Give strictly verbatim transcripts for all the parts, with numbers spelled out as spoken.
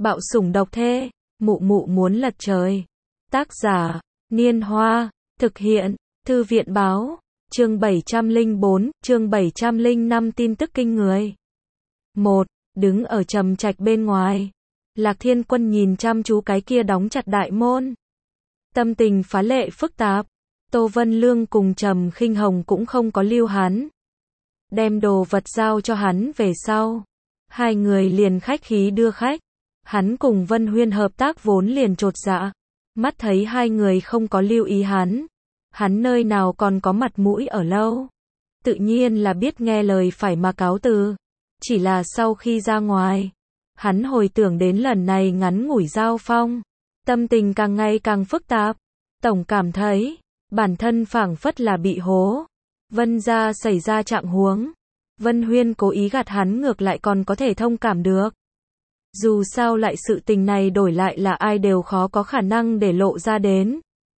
Bạo sủng độc thê, mụ mụ muốn lật trời. Tác giả, Niên Hoa, thực hiện, Thư viện báo, chương bảy trăm lẻ bốn, chương bảy trăm lẻ năm tin tức kinh người. một. Đứng ở trầm trạch bên ngoài. Lạc Thiên Quân nhìn chăm chú cái kia đóng chặt đại môn. Tâm tình phá lệ phức tạp. Tô Vân Lương cùng Trầm Khinh Hồng cũng không có lưu hắn. Đem đồ vật giao cho hắn về sau. Hai người liền khách khí đưa khách. Hắn cùng Vân Huyên hợp tác vốn liền chột dạ. Mắt thấy hai người không có lưu ý hắn. Hắn nơi nào còn có mặt mũi ở lâu. Tự nhiên là biết nghe lời phải mà cáo từ. Chỉ là sau khi ra ngoài, hắn hồi tưởng đến lần này ngắn ngủi giao phong. Tâm tình càng ngày càng phức tạp. Tổng cảm thấy, bản thân phảng phất là bị hố. Vân gia xảy ra trạng huống. Vân Huyên cố ý gạt hắn ngược lại còn có thể thông cảm được. Dù sao lại sự tình này đổi lại là ai đều khó có khả năng để lộ ra đến.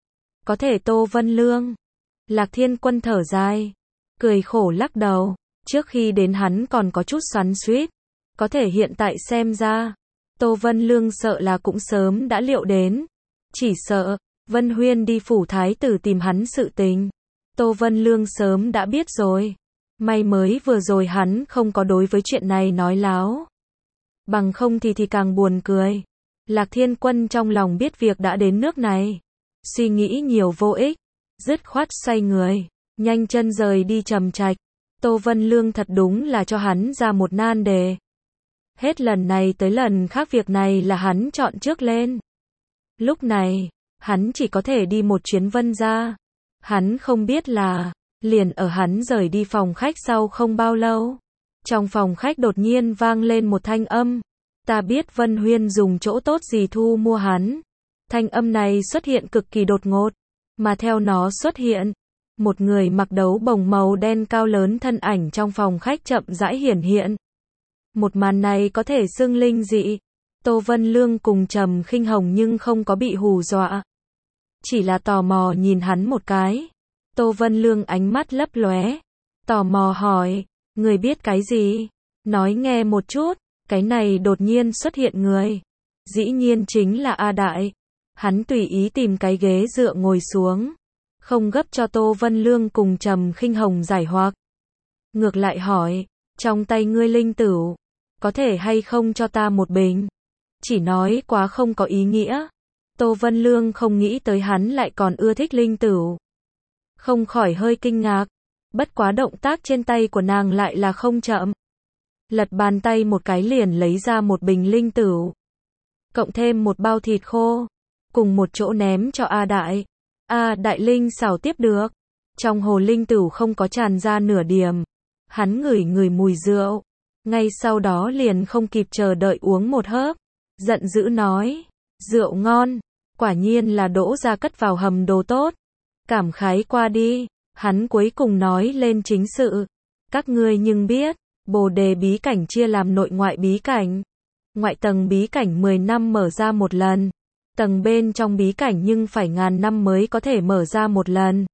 Có thể Tô Vân Lương. Lạc Thiên Quân thở dài. Cười khổ lắc đầu. Trước khi đến hắn còn có chút xoắn xuýt. Có thể hiện tại xem ra. Tô Vân Lương sợ là cũng sớm đã liệu đến. Chỉ sợ, Vân Huyên đi phủ thái tử tìm hắn sự tình. Tô Vân Lương sớm đã biết rồi. May mới vừa rồi hắn không có đối với chuyện này nói láo. Bằng không thì thì càng buồn cười. Lạc Thiên Quân trong lòng biết việc đã đến nước này. Suy nghĩ nhiều vô ích. Dứt khoát xoay người. Nhanh chân rời đi trầm trạch. Tô Vân Lương thật đúng là cho hắn ra một nan đề. Hết lần này tới lần khác việc này là hắn chọn trước lên. Lúc này, hắn chỉ có thể đi một chuyến Vân gia. Hắn không biết là, liền ở hắn rời đi phòng khách sau không bao lâu. Trong phòng khách đột nhiên vang lên một thanh âm. Ta biết Vân Huyên dùng chỗ tốt gì thu mua hắn. Thanh âm này xuất hiện cực kỳ đột ngột. Mà theo nó xuất hiện, một người mặc đấu bồng màu đen cao lớn thân ảnh trong phòng khách chậm rãi hiển hiện. Một màn này có thể xưng linh dị. Tô Vân Lương cùng Trầm Khinh Hồng nhưng không có bị hù dọa. Chỉ là tò mò nhìn hắn một cái. Tô Vân Lương ánh mắt lấp lóe. Tò mò hỏi, người biết cái gì? Nói nghe một chút. Cái này đột nhiên xuất hiện người. Dĩ nhiên chính là A Đại. Hắn tùy ý tìm cái ghế dựa ngồi xuống. Không gấp cho Tô Vân Lương cùng Trầm Khinh Hồng giải hoặc. Ngược lại hỏi, trong tay ngươi linh tửu, có thể hay không cho ta một bình? Chỉ nói quá không có ý nghĩa. Tô Vân Lương không nghĩ tới hắn lại còn ưa thích linh tửu. Không khỏi hơi kinh ngạc. Bất quá động tác trên tay của nàng lại là không chậm. Lật bàn tay một cái liền lấy ra một bình linh tửu. Cộng thêm một bao thịt khô. Cùng một chỗ ném cho A Đại. A Đại linh xảo tiếp được. Trong hồ linh tửu không có tràn ra nửa điểm. Hắn ngửi ngửi mùi rượu. Ngay sau đó liền không kịp chờ đợi uống một hớp. Giận dữ nói. Rượu ngon. Quả nhiên là đỗ ra cất vào hầm đồ tốt. Cảm khái qua đi. Hắn cuối cùng nói lên chính sự. Các ngươi nhưng biết. Bồ đề bí cảnh chia làm nội ngoại bí cảnh. Ngoại tầng bí cảnh mười năm mở ra một lần. Tầng bên trong bí cảnh nhưng phải ngàn năm mới có thể mở ra một lần.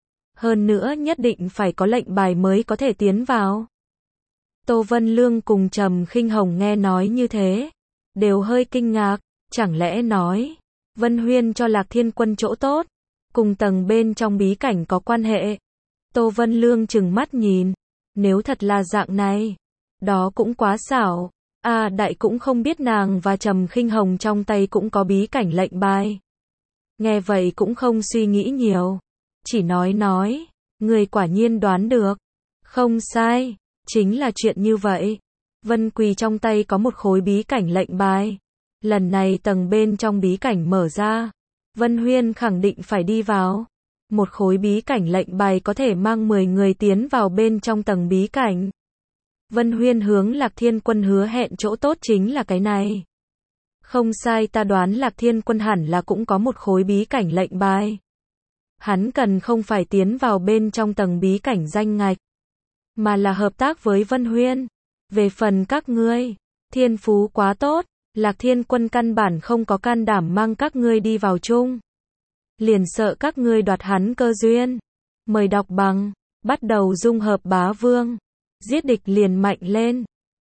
Hơn nữa nhất định phải có lệnh bài mới có thể tiến vào. Tô Vân Lương cùng Trầm Khinh Hồng nghe nói như thế. Đều hơi kinh ngạc. Chẳng lẽ nói. Vân Huyên cho Lạc Thiên Quân chỗ tốt. Cùng tầng bên trong bí cảnh có quan hệ. Tô Vân Lương trừng mắt nhìn. Nếu thật là dạng này. Đó cũng quá xảo. A Đại cũng không biết nàng và Trầm Khinh Hồng trong tay cũng có bí cảnh lệnh bài. Nghe vậy cũng không suy nghĩ nhiều. Chỉ nói nói. Người quả nhiên đoán được. Không sai. Chính là chuyện như vậy. Vân Quỳ trong tay có một khối bí cảnh lệnh bài. Lần này tầng bên trong bí cảnh mở ra. Vân Huyên khẳng định phải đi vào. Một khối bí cảnh lệnh bài có thể mang mười người tiến vào bên trong tầng bí cảnh. Vân Huyên hướng Lạc Thiên Quân hứa hẹn chỗ tốt chính là cái này. Không sai, ta đoán Lạc Thiên Quân hẳn là cũng có một khối bí cảnh lệnh bài. Hắn cần không phải tiến vào bên trong tầng bí cảnh danh ngạch, mà là hợp tác với Vân Huyên. Về phần các ngươi, thiên phú quá tốt, Lạc Thiên Quân căn bản không có can đảm mang các ngươi đi vào chung. Liền sợ các ngươi đoạt hắn cơ duyên. Mời đọc bằng, bắt đầu dung hợp bá vương. Giết địch liền mạnh lên.